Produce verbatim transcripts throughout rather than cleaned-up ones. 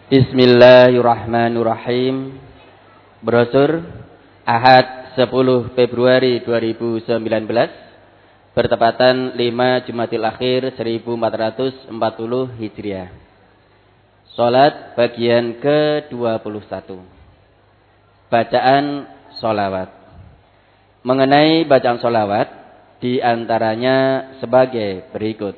Bismillahirrahmanirrahim. Brosur Ahad sepuluh Februari dua ribu sembilan belas bertepatan lima Jumadil Akhir seribu empat ratus empat puluh Hijriah. Salat bagian ke dua puluh satu. Bacaan sholawat. Mengenai bacaan sholawat, di antaranya sebagai berikut.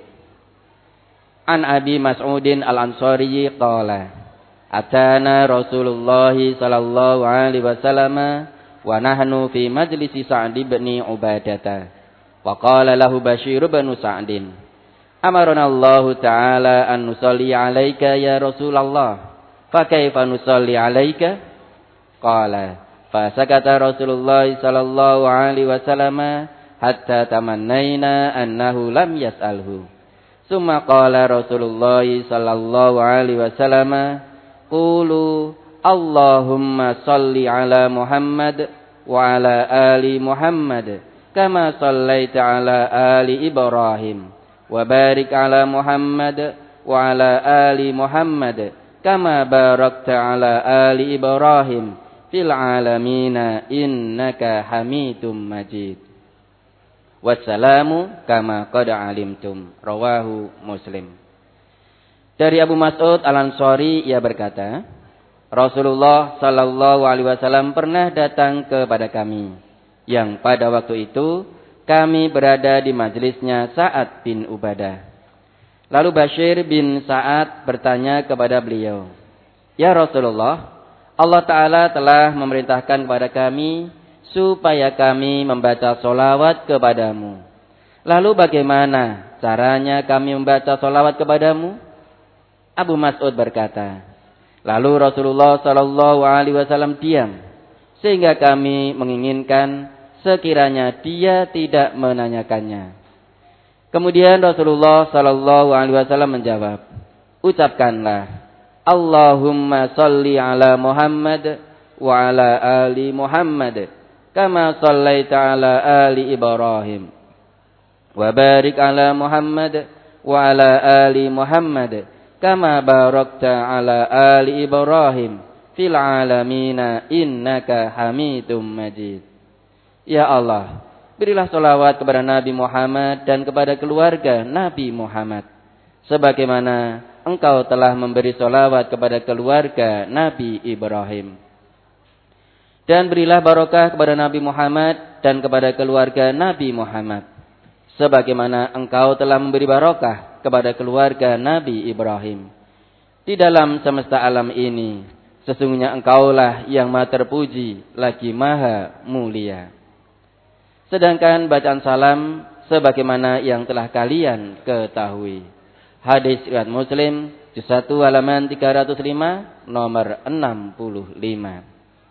An Abi Mas'udin Al-Ansari qala atana Rasulullah sallallahu alaihi wasallam wa nahnu fi majlisi Sa'd bin Ubadah. Wa qala lahu Bashir bin Sa'din amarna Allah ta'ala an nusalli 'alaika ya Rasulullah. Fa kaifa nusalli 'alaika? Qala fa sakata Rasulullah sallallahu alaihi wasallam hatta tamannaina annahu lam yas'alhu. Summa qala Rasulullah sallallahu alaihi wasallam qulu Allahumma salli ala Muhammad wa ala ali Muhammad kama sallaita ala ali Ibrahim wa barik ala Muhammad wa ala ali Muhammad kama barakta ala ali Ibrahim fil alamina innaka Hamidum Majid. Wassalamu kama qad alimtum. Rawahu Muslim. Dari Abu Mas'ud Al-Ansari, ia berkata, Rasulullah sallallahu alaihi wasallam pernah datang kepada kami, yang pada waktu itu kami berada di majelisnya Sa'ad bin Ubadah. Lalu Bashir bin Sa'ad bertanya kepada beliau, Ya Rasulullah, Allah Ta'ala telah memerintahkan kepada kami supaya kami membaca sholawat kepadamu. Lalu bagaimana caranya kami membaca sholawat kepadamu? Abu Mas'ud berkata, lalu Rasulullah sallallahu alaihi wasallam diam, sehingga kami menginginkan sekiranya dia tidak menanyakannya. Kemudian Rasulullah sallallahu alaihi wasallam menjawab, ucapkanlah, Allahumma salli ala Muhammad wa ala ali Muhammad kama sallaita ala ali Ibrahim wa barik ala Muhammad wa ala ali Muhammad kama barakta ala ali Ibrahim fil alamina innaka Hamidum Majid. Ya Allah, berilah sholawat kepada Nabi Muhammad dan kepada keluarga Nabi Muhammad sebagaimana Engkau telah memberi sholawat kepada keluarga Nabi Ibrahim. Dan berilah barokah kepada Nabi Muhammad dan kepada keluarga Nabi Muhammad sebagaimana Engkau telah memberi barokah kepada keluarga Nabi Ibrahim. Di dalam semesta alam ini, sesungguhnya Engkaulah yang maha terpuji lagi maha mulia. Sedangkan bacaan salam sebagaimana yang telah kalian ketahui. Hadis riwayat Muslim, juz satu halaman tiga ratus lima, nomor enam puluh lima.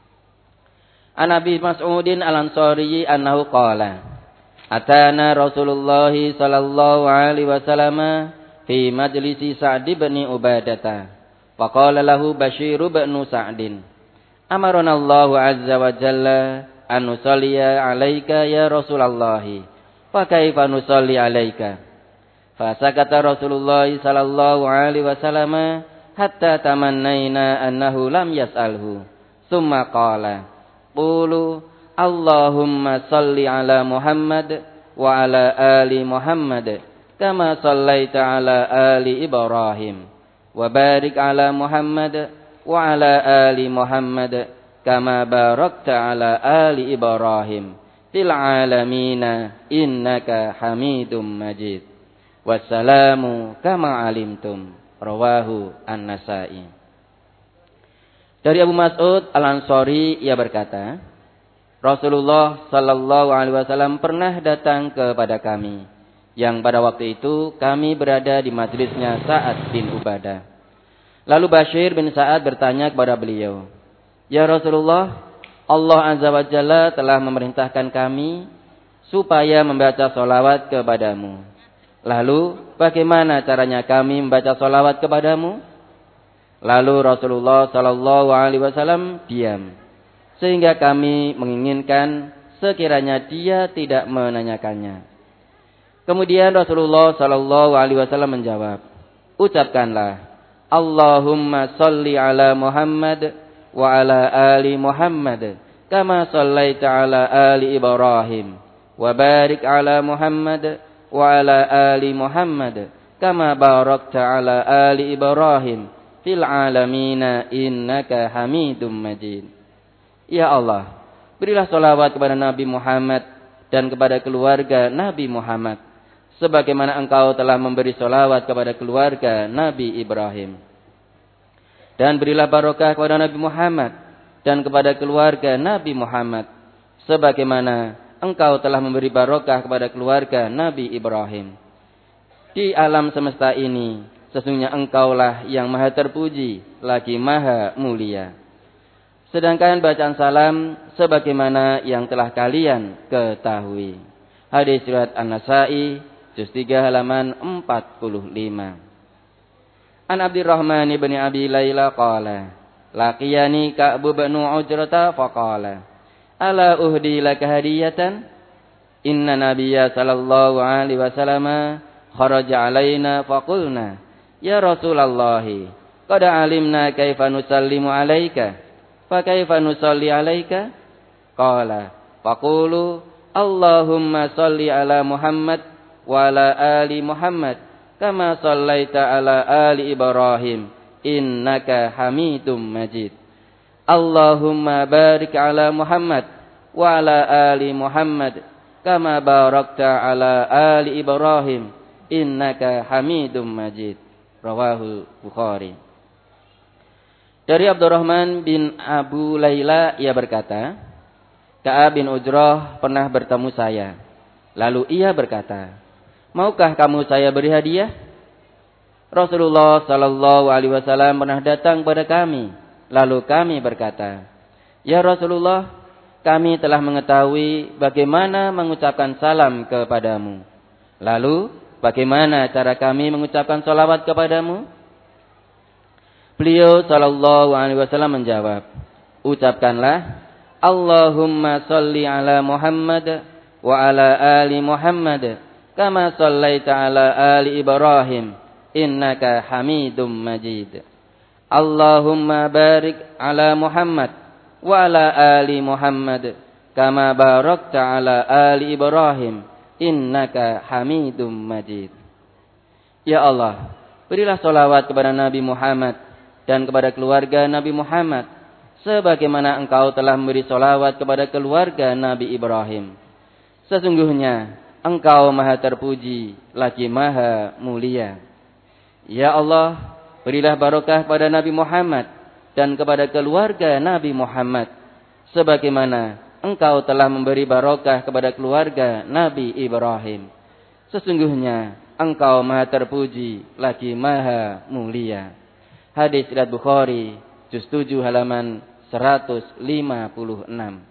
An Abi Mas'udin Al-Ansari annahu qala atana Rasulullah sallallahu alaihi wasallam fi majlisi Sa'd bin Ubadah. Wa qala lahu Bashir bin Sa'din amarna Allah azza wa jalla an nusalliya 'alaika ya Rasulullah. Fa kaifa nusalli 'alaika? Fa sakata Rasulullah sallallahu alaihi wasallam hatta tamannaina annahu lam yas'alhu. Tsumma qala qulu Allahumma salli ala Muhammad wa ala ali Muhammad kama sallaita ala ali Ibrahim wa barik ala Muhammad wa ala ali Muhammad kama barakta ala ali Ibrahim fil alamina innaka Hamidum Majid. Wassalamu kama alimtum. Rawahu An-Nasa'i. Dari Abu Mas'ud Al-Ansari, ia berkata, Rasulullah sallallahu alaihi wasallam pernah datang kepada kami, yang pada waktu itu kami berada di majelisnya Sa'ad bin Ubadah. Lalu Bashir bin Sa'ad bertanya kepada beliau, Ya Rasulullah, Allah azza wa jalla telah memerintahkan kami supaya membaca sholawat kepadamu. Lalu bagaimana caranya kami membaca sholawat kepadamu? Lalu Rasulullah sallallahu alaihi wasallam diam, sehingga kami menginginkan sekiranya dia tidak menanyakannya. Kemudian Rasulullah sallallahu alaihi wasallam menjawab, ucapkanlah, Allahumma salli ala Muhammad wa ala ali Muhammad kama sallaita ala ali Ibrahim wa barik ala Muhammad wa ala ali Muhammad kama barakta ala ali Ibrahim fil alamina innaka Hamidum Majid. Ya Allah, berilah salawat kepada Nabi Muhammad dan kepada keluarga Nabi Muhammad sebagaimana Engkau telah memberi salawat kepada keluarga Nabi Ibrahim. Dan berilah barokah kepada Nabi Muhammad dan kepada keluarga Nabi Muhammad sebagaimana Engkau telah memberi barokah kepada keluarga Nabi Ibrahim. Di alam semesta ini sesungguhnya Engkaulah yang maha terpuji lagi maha mulia. Sedangkan bacaan salam sebagaimana yang telah kalian ketahui. Hadis riwayat An-Nasa'i juz tiga halaman empat puluh lima. An Abdurrahman bin Abi Layla qala laqiyani Ka'b bin Ujrata faqala ala uhdi laka hadiyatan inna nabiyya sallallahu alaihi wasallam kharaja alaina faqulna ya Rasulullah qad alimna kaifa nusallimu alayka fa kaifa nusalli alayka qala faqulu Allahumma salli ala Muhammad wa ala ali Muhammad kama sallaita ala ali Ibrahim innaka Hamidum Majid. Allahumma barik ala Muhammad wa ala ali Muhammad kama barakta ala ali Ibrahim innaka Hamidum Majid. Rawahu Bukhari. Dari Abdurrahman bin Abu Layla ia berkata, Ka'ab bin Ujrah pernah bertemu saya. Lalu ia berkata, maukah kamu saya beri hadiah? Rasulullah sallallahu alaihi wasallam pernah datang kepada kami. Lalu kami berkata, ya Rasulullah, kami telah mengetahui bagaimana mengucapkan salam kepadamu. Lalu, bagaimana cara kami mengucapkan salawat kepadamu? Beliau sallallahu alaihi wasallam menjawab, ucapkanlah, Allahumma salli ala Muhammad wa ala ali Muhammad kama sallaita ala ali Ibrahim innaka Hamidum Majid. Allahumma barik ala Muhammad wa ala ali Muhammad kama barakta ala ali Ibrahim innaka Hamidum Majid. Ya Allah, berilah salawat kepada Nabi Muhammad dan kepada keluarga Nabi Muhammad sebagaimana Engkau telah memberi salawat kepada keluarga Nabi Ibrahim. Sesungguhnya Engkau maha terpuji lagi maha mulia. Ya Allah, berilah barokah pada Nabi Muhammad dan kepada keluarga Nabi Muhammad sebagaimana Engkau telah memberi barokah kepada keluarga Nabi Ibrahim. Sesungguhnya Engkau maha terpuji lagi maha mulia. Hadis riwayat Bukhari juz tujuh halaman seratus lima puluh enam.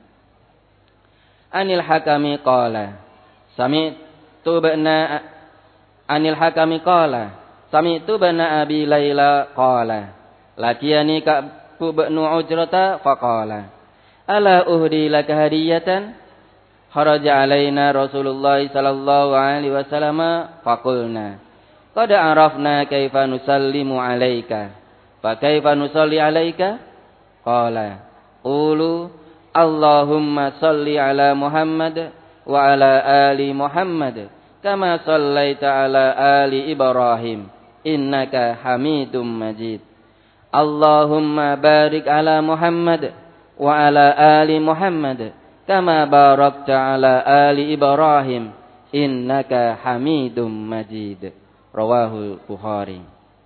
Anil Hakami qala Sami'tu bana Anil Hakami qala Sami'tu bana Abi Layla qala laqiyani Ka'b bin Ujrata faqala ala uhdi laka hadiyatan kharaja alaina Rasulullah sallallahu alaihi wasallam faqulna qad arafna kaifa nusallimu alayka fa kaifa nusalli alayka qala qulu Allahumma salli ala Muhammad wa ala ali Muhammad kama sallaita ala ali Ibrahim innaka Hamidum Majid. Allahumma barik ala Muhammad wa ala ali Muhammad kama barakta ala ali Ibrahim innaka Hamidum Majid. Rawahu Bukhari.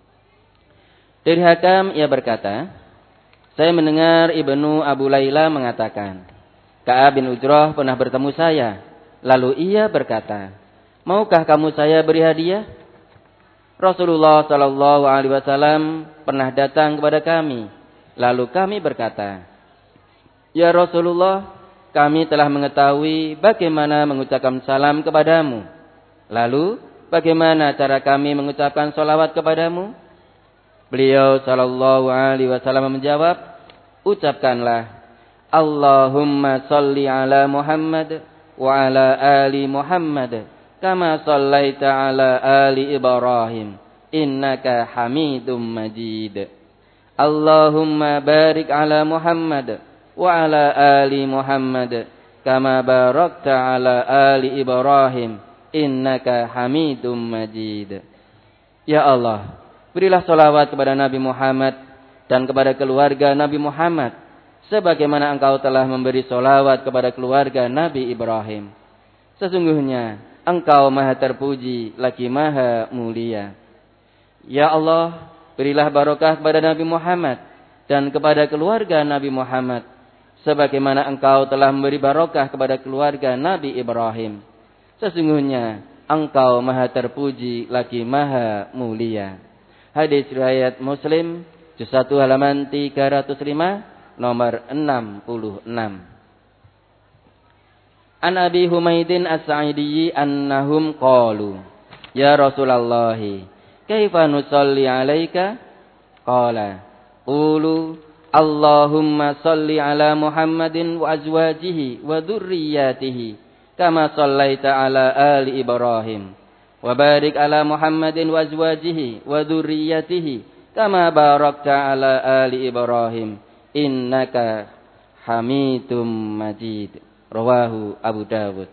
Dari Hakam ia berkata, saya mendengar Ibnu Abu Layla mengatakan, Ka'ab bin Ujrah pernah bertemu saya. Lalu ia berkata, maukah kamu saya beri hadiah? Rasulullah sallallahu alaihi wasallam pernah datang kepada kami. Lalu kami berkata, ya Rasulullah, kami telah mengetahui bagaimana mengucapkan salam kepadamu. Lalu, bagaimana cara kami mengucapkan salawat kepadamu? Beliau sallallahu alaihi wasallam menjawab, ucapkanlah, Allahumma salli ala Muhammad wa ala ali Muhammad kama sallaita ala ali Ibrahim innaka Hamidum Majid. Allahumma barik ala Muhammad wa ala ali Muhammad kama barakta ala ali Ibrahim innaka Hamidum Majid. Ya Allah, berilah salawat kepada Nabi Muhammad dan kepada keluarga Nabi Muhammad sebagaimana Engkau telah memberi salawat kepada keluarga Nabi Ibrahim. Sesungguhnya Engkau Maha terpuji lagi Maha mulia. Ya Allah, berilah barokah kepada Nabi Muhammad dan kepada keluarga Nabi Muhammad sebagaimana Engkau telah memberi barokah kepada keluarga Nabi Ibrahim. Sesungguhnya Engkau Maha terpuji lagi Maha mulia. Hadis riwayat Muslim, juz satu halaman tiga ratus lima, nomor enam puluh enam. An Abi Humaidin As-Sa'idi annahum qalu, ya Rasulullah, kaifa nusalli alaika? Qala, qulu Allahumma salli ala Muhammadin wa azwajihi wa dhurriyyatihi kama sallaita ala ali Ibrahim wa barik ala Muhammadin wa azwajihi wa dhurriyyatihi kama barakta ala ali Ibrahim innaka Hamidum Majid. Rawahu Abu Dawud.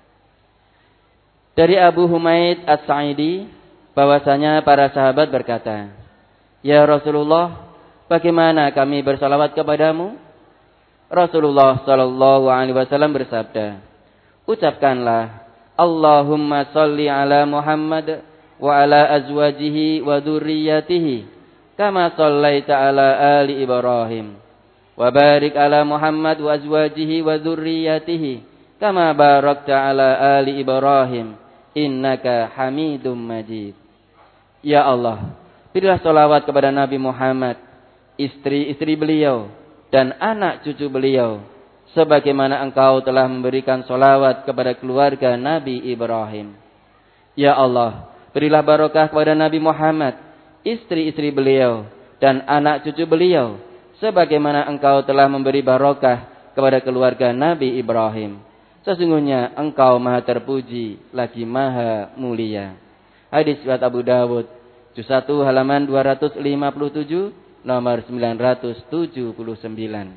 Dari Abu Humaid As-Sa'idi bahwasanya para sahabat berkata, ya Rasulullah, bagaimana kami bersalawat kepadamu? Rasulullah sallallahu alaihi wasallam bersabda, ucapkanlah Allahumma salli ala Muhammad wa ala azwajihi wa dzurriyyatihi kama sallaita ala ali Ibrahim wa barik ala Muhammad wa azwajihi wa dzurriyyatihi kama barakta ala ali Ibrahim innaka Hamidum Majid. Ya Allah, berilah salawat kepada Nabi Muhammad, istri-istri beliau dan anak cucu beliau sebagaimana Engkau telah memberikan salawat kepada keluarga Nabi Ibrahim. Ya Allah, berilah barokah kepada Nabi Muhammad, istri-istri beliau dan anak cucu beliau sebagaimana Engkau telah memberi barokah kepada keluarga Nabi Ibrahim. Sesungguhnya Engkau Maha terpuji lagi Maha mulia. Hadis riwayat Abu Dawud, juz satu halaman dua ratus lima puluh tujuh, nomor sembilan ratus tujuh puluh sembilan.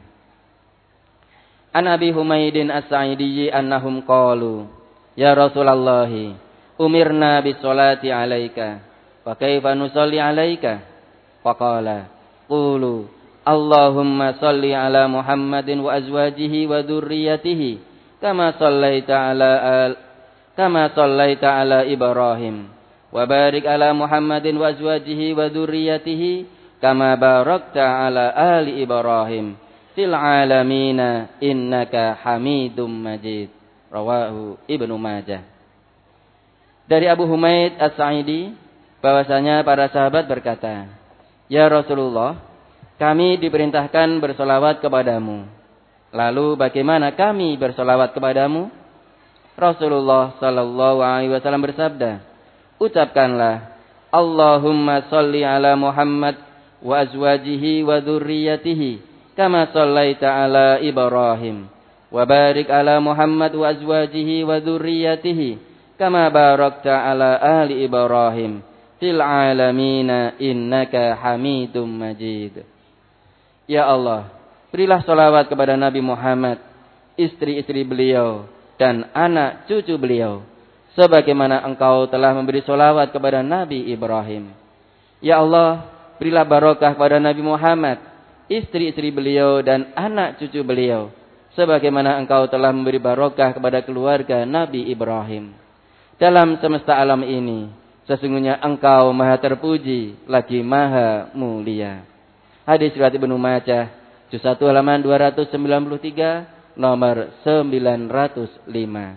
An Abi Humaidin As-Sa'idi annahum qalu, ya Rasulullah, umirna bis salati alaika fa kaifa nusalli alaika? Faqala, qulu Allahumma salli ala Muhammadin wa azwajihi wa dzurriyyatihi kama sallaita ala al kama sallaita ala Ibrahim wa barik ala Muhammadin wa azwajihi wa dzurriyyatihi kama barakta ala ali Ibrahim fil alamina innaka Hamidum Majid. Rawahu Ibnu Majah. Dari Abu Humaid As-Sa'idi bahwasanya para sahabat berkata, ya Rasulullah, kami diperintahkan bersolawat kepadamu. Lalu bagaimana kami bersolawat kepadamu? Rasulullah sallallahu alaihi wasallam bersabda, ucapkanlah Allahumma salli ala Muhammad wa azwajihi wa dzurriyyatihi kama sallaita ala Ibrahim wa barik ala Muhammad wa azwajihi wa dzurriyyatihi kama barakta ala ali Ibrahim fil alamina innaka Hamidum Majid. Ya Allah, berilah salawat kepada Nabi Muhammad, istri-istri beliau dan anak cucu beliau sebagaimana Engkau telah memberi salawat kepada Nabi Ibrahim. Ya Allah, berilah barokah kepada Nabi Muhammad, istri-istri beliau dan anak cucu beliau sebagaimana Engkau telah memberi barokah kepada keluarga Nabi Ibrahim. Dalam semesta alam ini sesungguhnya Engkau Maha terpuji lagi Maha mulia. Hadis riwayat Ibnu Majah, juz satu halaman dua ratus sembilan puluh tiga, nomor sembilan ratus lima.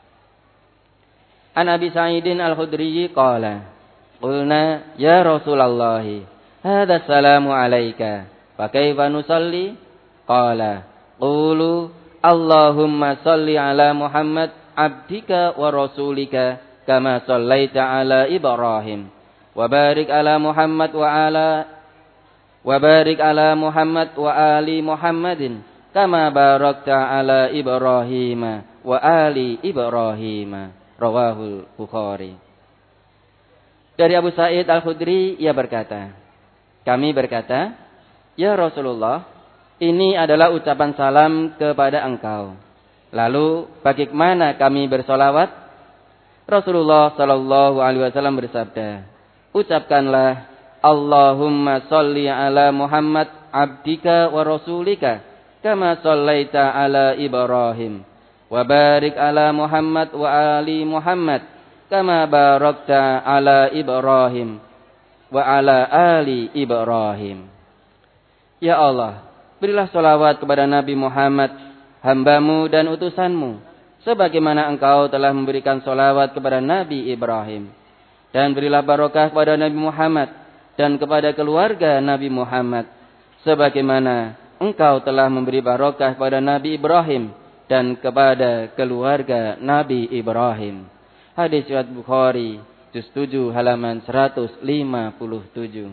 An Abi Sa'idin Al-Khudri qala, qulna ya Rasulullah, hadza salamu alayka fa kaifa nusalli? Qala, qulu Allahumma salli ala Muhammad abdika wa rasulika kama sallaita ala Ibrahim wa barik ala Muhammad wa ala wa barik ala Muhammad wa ali Muhammadin kama barakta ala Ibrahim wa ali Ibrahim. Rawahul Bukhari. Dari Abu Sa'id Al-Khudri, ia berkata, kami berkata, ya Rasulullah, ini adalah ucapan salam kepada engkau. Lalu bagaimana kami bersolawat? Rasulullah Sallallahu Alaihi Wasallam bersabda, ucapkanlah Allahumma salli ala Muhammad abdika wa rasulika kama sallaita ala Ibrahim wa barik ala Muhammad wa ali Muhammad kama barakta ala Ibrahim wa ala ali Ibrahim. Ya Allah, berilah salawat kepada Nabi Muhammad, hambamu dan utusanmu, sebagaimana engkau telah memberikan salawat kepada Nabi Ibrahim. Dan berilah barokah kepada Nabi Muhammad dan kepada keluarga Nabi Muhammad, sebagaimana engkau telah memberi barokah kepada Nabi Ibrahim dan kepada keluarga Nabi Ibrahim. Hadis riwayat Bukhari, juz tujuh halaman seratus lima puluh tujuh.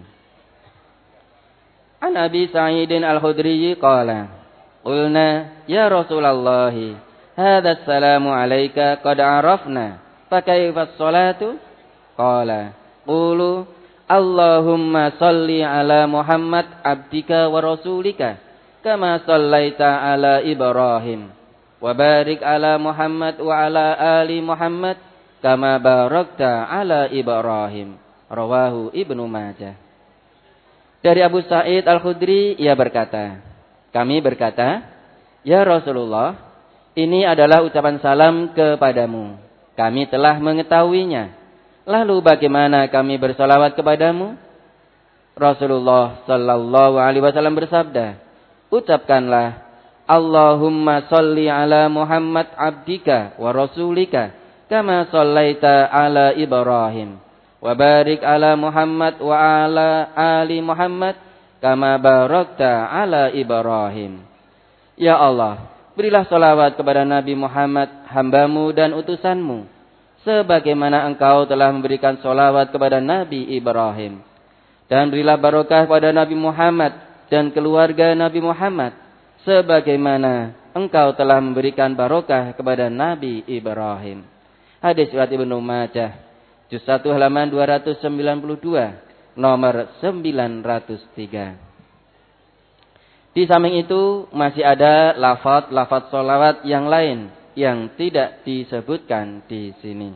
An Abi Sa'idin Al-Khudri qala, qulna ya Rasulullah, hadza assalamu alayka qad arafna, fa kaifa as-salatu? Qala, qulu Allahumma salli ala Muhammad abdika wa rasulika kama sallaita ala Ibrahim wa barik ala Muhammad wa ala ali Muhammad kama barakta ala Ibrahim. Rawahu Ibnu Majah. Dari Abu Sa'id Al-Khudri, ia berkata, kami berkata, ya Rasulullah, ini adalah ucapan salam kepadamu. Kami telah mengetahuinya. Lalu bagaimana kami bersalawat kepadamu? Rasulullah Sallallahu Alaihi Wasallam bersabda, ucapkanlah Allahumma salli ala Muhammad abdika wa rasulika kama sallaita ala Ibrahim wa barik ala Muhammad wa ala ali Muhammad kama barakta ala Ibrahim. Ya Allah, berilah salawat kepada Nabi Muhammad, hambamu dan utusanmu, sebagaimana engkau telah memberikan salawat kepada Nabi Ibrahim. Dan berilah barokah kepada Nabi Muhammad dan keluarga Nabi Muhammad, sebagaimana engkau telah memberikan barokah kepada Nabi Ibrahim. Hadis riwayat Ibnu Majah, juz satu halaman dua ratus sembilan puluh dua, nomor sembilan ratus tiga. Di samping itu masih ada lafaz-lafaz salawat yang lain yang tidak disebutkan di sini.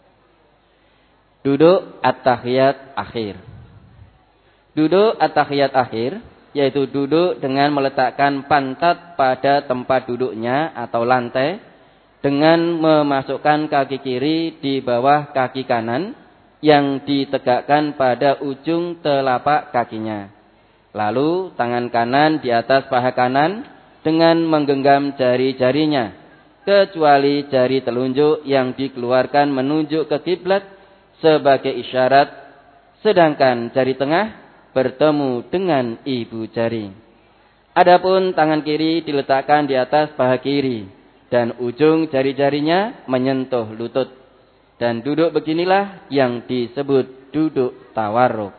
Duduk at-tahiyat akhir. Duduk at-tahiyat akhir, yaitu duduk dengan meletakkan pantat pada tempat duduknya atau lantai, dengan memasukkan kaki kiri di bawah kaki kanan yang ditegakkan pada ujung telapak kakinya. Lalu tangan kanan di atas paha kanan dengan menggenggam jari-jarinya, kecuali jari telunjuk yang dikeluarkan menunjuk ke kiblat sebagai isyarat, sedangkan jari tengah bertemu dengan ibu jari. Adapun tangan kiri diletakkan di atas paha kiri dan ujung jari-jarinya menyentuh lutut. Dan duduk beginilah yang disebut duduk tawarruk.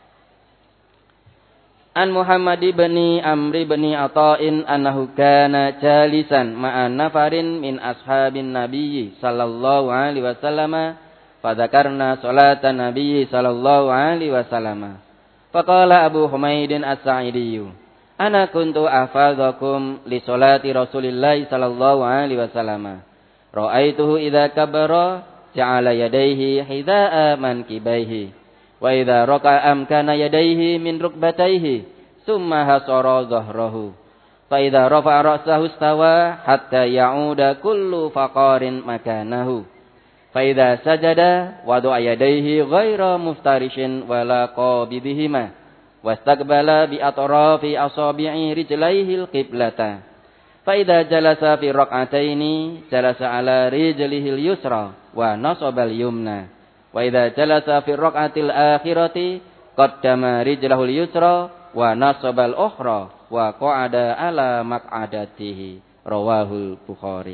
An Muhammad bin Amr bin Ata'in annahu kana jalisan ma'an nafarin min ashabin nabiyyi sallallahu alaihi wasallam fa dzakarna salatan nabiyyi sallallahu alaihi wasallam. Faqala Abu Humaidin As-Sa'idi, ana kuntu ahfadzakum li salati Rasulillah sallallahu alaihi wasallam. Ra'aituhu idza kabbara ja'ala yadayhi hidha'a mankibaihi. Wa idza raka'a amkana yadayhi min rukbatayhi summa hasara dhahrahu. Fa idza rafa'a ra'sahu istawa hatta ya'uda kullu faqarin makanahu. Fa idza sajada wada'a yadayhi ghaira muftarishin wala qabidihima wastaqbala bi atrafi asabi'i rijlaihi al-qiblata. Fa idza jalasa fi rak'ataini jalasa ala rijlihi al-yusra wa nasaba al-yumna. Wa idza jalasa fi rak'atil akhirati qaddama rijlahu al-yusra wa nasaba al-ukhra wa qa'ada ala maq'adatihi. Rawahul Bukhari.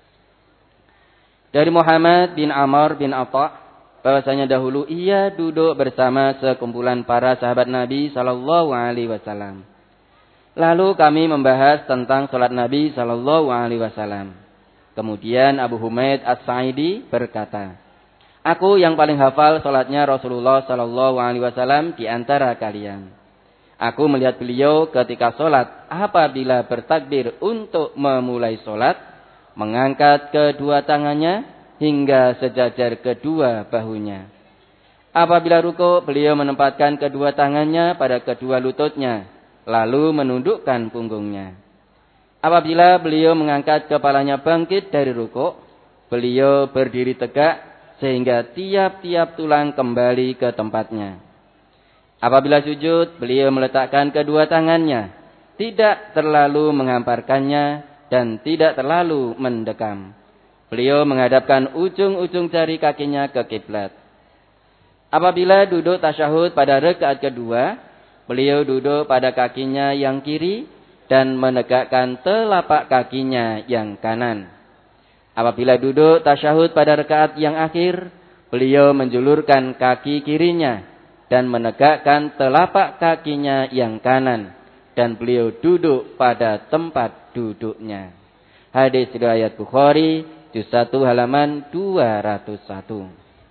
Dari Muhammad bin Amr bin Atha, bahwasanya dahulu ia duduk bersama sekumpulan para sahabat Nabi sallallahu alaihi wasallam. Lalu kami membahas tentang salat Nabi sallallahu alaihi wasallam. Kemudian Abu Humaid As-Sa'idi berkata, Aku yang paling hafal salatnya Rasulullah sallallahu alaihi wasallam di antara kalian. Aku melihat beliau ketika salat apabila bertakbir untuk memulai salat, mengangkat kedua tangannya hingga sejajar kedua bahunya. Apabila ruku, beliau menempatkan kedua tangannya pada kedua lututnya, lalu menundukkan punggungnya. Apabila beliau mengangkat kepalanya bangkit dari ruku, beliau berdiri tegak sehingga tiap-tiap tulang kembali ke tempatnya. Apabila sujud, beliau meletakkan kedua tangannya, tidak terlalu menghamparkannya dan tidak terlalu mendekam. Beliau menghadapkan ujung-ujung jari kakinya ke kiblat. Apabila duduk tasyahud pada rakaat kedua, beliau duduk pada kakinya yang kiri dan menegakkan telapak kakinya yang kanan. Apabila duduk tasyahud pada rakaat yang akhir, beliau menjulurkan kaki kirinya dan menegakkan telapak kakinya yang kanan, dan beliau duduk pada tempat duduknya. Hadis riwayat Bukhari, juz satu halaman dua ratus satu.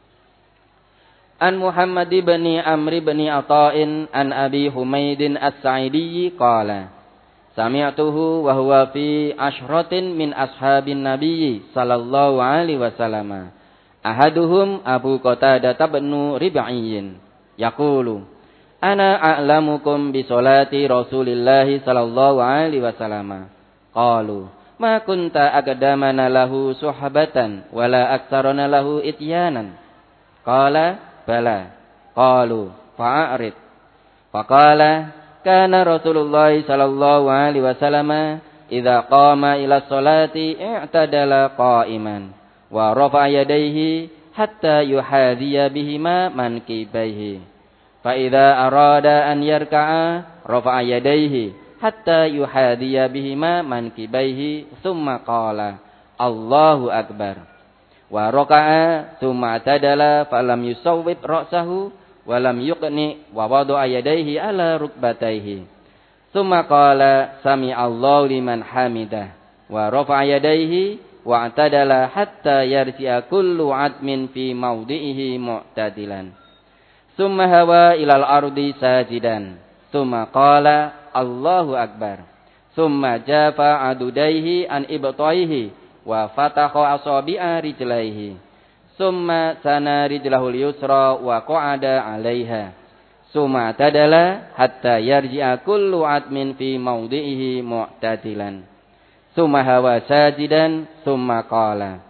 An Muhammad bin Amr bin Ata'in an Abi Humaidin As-Sa'idi qala sami'tuhu wa huwa fi ashratin min ashabin nabiyyi sallallahu alaihi wasallam. Ahaduhum Abu Qatadah bin Rib'iyyin yaqulu ana a'lamukum bi salati Rasulillah sallallahu alaihi wasallam. Qalu ma kunta aqdamana lahu suhbatan wala aktsarana lahu ityanan. Qala bala. Qalu fa'arid. Faqala kana Rasulullah sallallahu alaihi wasallam idza qama ila sholati i'tadala qa'iman wa rafa'a yadayhi hatta yuhadhiya bihima mankibaihi fa idza arada an yarka'a rafa'a yadayhi hatta yuhadhiya bihima mankibaihi thumma qala Allahu akbar wa raka'a thumma i'tadala falam yusawwib ra'sahu walam yuqni wa wada'a yadayhi ala rukbatayhi. Tsumma qala sami'allahu liman hamidah wa rafa'a yadayhi wa atadala hatta yarji'a kullu 'admin fi mawdi'ihi mu'tadilan. Tsumma hawa ilal ardi sajidan. Tsumma qala Allahu akbar. Tsumma jafa adudaihi an ibtaihi wa fataha asabi'a rijlaihi. Summa sana rijlahul yusra wa qa'ada 'alaiha. Summa tadala hatta yarji'a kullu 'admin fi mawdi'ihi mu'tadilan. Summa hawa sajidan summa qala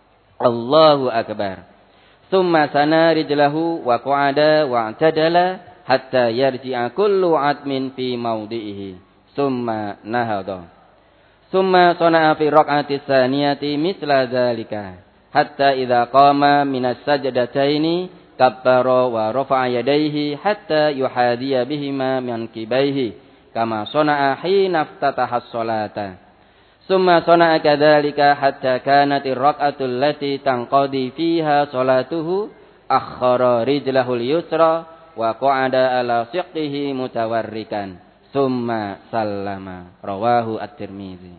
Allahu akbar. Summa sana rijlahu wa qa'ada wa tadala hatta yarji'a kullu 'admin fi mawdi'ihi. Summa nahada. Summa sana'a fi raq'ati tsaniyati mithla dzalika. Hatta idza qama minas sajdataini kabbara wa rafa'a yadayhi hatta yuhadhiya bihima mankibaihi kama sana'a hina iftataha as-salata. Summa sana'a kadzalika hatta kanat ar-rak'atu allati tanqadi fiha salatuhu akhkhara rijlahul yusra wa qa'ada ala siqqihi mutawarrikan. Summa sallama. Rawahu at-Tirmidzi.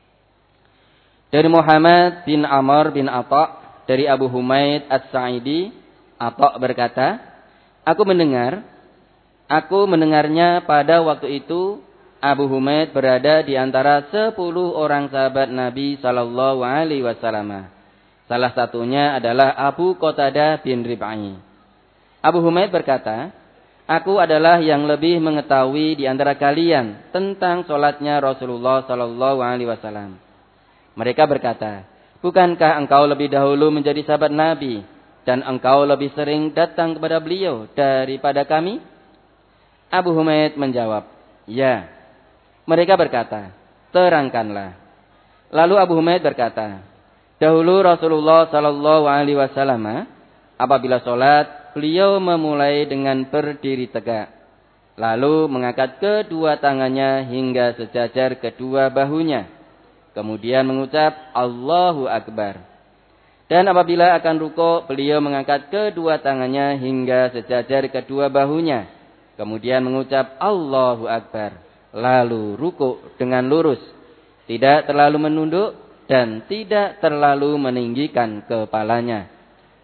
Dari Muhammad bin Amr bin Atha dari Abu Humaid As-Sa'idi, Atha berkata, aku mendengar, aku mendengarnya pada waktu itu Abu Humaid berada di antara sepuluh orang sahabat Nabi sallallahu alaihi wasallam. Salah satunya adalah Abu Qatadah bin Rib'i. Abu Humaid berkata, aku adalah yang lebih mengetahui di antara kalian tentang salatnya Rasulullah sallallahu alaihi wasallam. Mereka berkata, bukankah engkau lebih dahulu menjadi sahabat Nabi dan engkau lebih sering datang kepada beliau daripada kami? Abu Humaid menjawab, ya. Mereka berkata, terangkanlah. Lalu Abu Humaid berkata, dahulu Rasulullah sallallahu alaihi wasallam apabila salat, beliau memulai dengan berdiri tegak, lalu mengangkat kedua tangannya hingga sejajar kedua bahunya. Kemudian mengucap Allahu Akbar. Dan apabila akan ruku, beliau mengangkat kedua tangannya hingga sejajar kedua bahunya. Kemudian mengucap Allahu Akbar. Lalu ruku dengan lurus. Tidak terlalu menunduk dan tidak terlalu meninggikan kepalanya.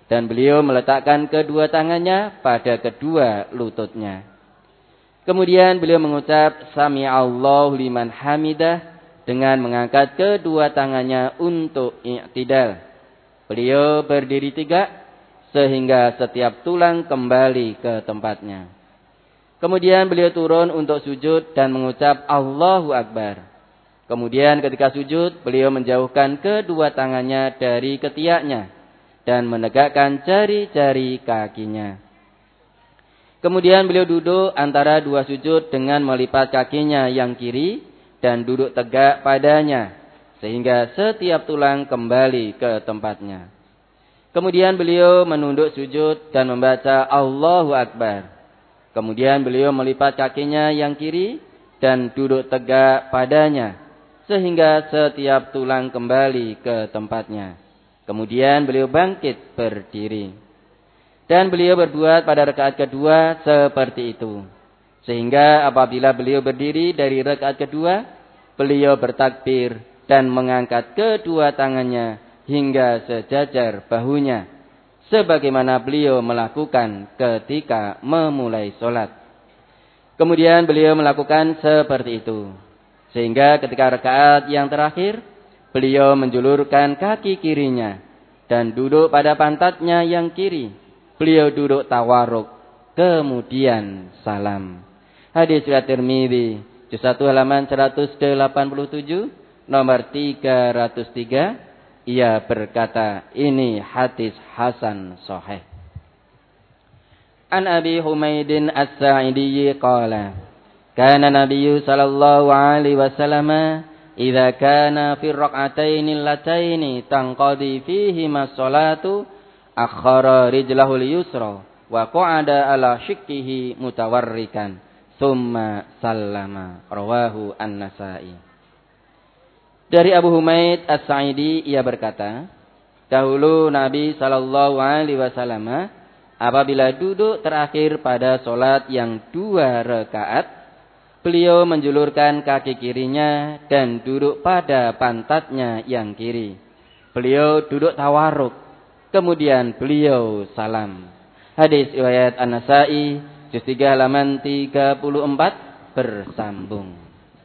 Dan beliau meletakkan kedua tangannya pada kedua lututnya. Kemudian beliau mengucap Sami'allahu liman hamidah dengan mengangkat kedua tangannya untuk i'tidal. Beliau berdiri tegak sehingga setiap tulang kembali ke tempatnya. Kemudian beliau turun untuk sujud dan mengucap Allahu Akbar. Kemudian ketika sujud, beliau menjauhkan kedua tangannya dari ketiaknya dan menegakkan jari-jari kakinya. Kemudian beliau duduk antara dua sujud dengan melipat kakinya yang kiri dan duduk tegak padanya, sehingga setiap tulang kembali ke tempatnya. Kemudian beliau menunduk sujud dan membaca Allahu Akbar. Kemudian beliau melipat kakinya yang kiri dan duduk tegak padanya, sehingga setiap tulang kembali ke tempatnya. Kemudian beliau bangkit berdiri. Dan beliau berbuat pada rakaat kedua seperti itu. Sehingga apabila beliau berdiri dari rakaat kedua, beliau bertakbir dan mengangkat kedua tangannya hingga sejajar bahunya, sebagaimana beliau melakukan ketika memulai sholat. Kemudian beliau melakukan seperti itu. Sehingga ketika rakaat yang terakhir, beliau menjulurkan kaki kirinya dan duduk pada pantatnya yang kiri. Beliau duduk tawarruk, kemudian salam. Hadis riwayat Tirmidzi, juz satu halaman seratus delapan puluh tujuh, nomor tiga ratus tiga. Ia berkata, ini hadis hasan sahih. An Abi Humaidin As-Sa'idi qala, kana Nabiyyu sallallahu alaihi wasallam idza kana fi rak'ataini allataini tanqadi fihi as-salatu akhara rijlahu al-yusra wa qa'ada ala shikkihi mutawarrikan thumma sallama. Rawahu An-Nasa'i. Dari Abu Humaid As-Sa'idi ia berkata, dahulu Nabi sallallahu alaihi wasallam apabila duduk terakhir pada solat yang dua rakaat, beliau menjulurkan kaki kirinya dan duduk pada pantatnya yang kiri. Beliau duduk tawarruk, kemudian beliau salam. Hadis riwayat An-Nasa'i, juz tiga halaman tiga puluh empat bersambung.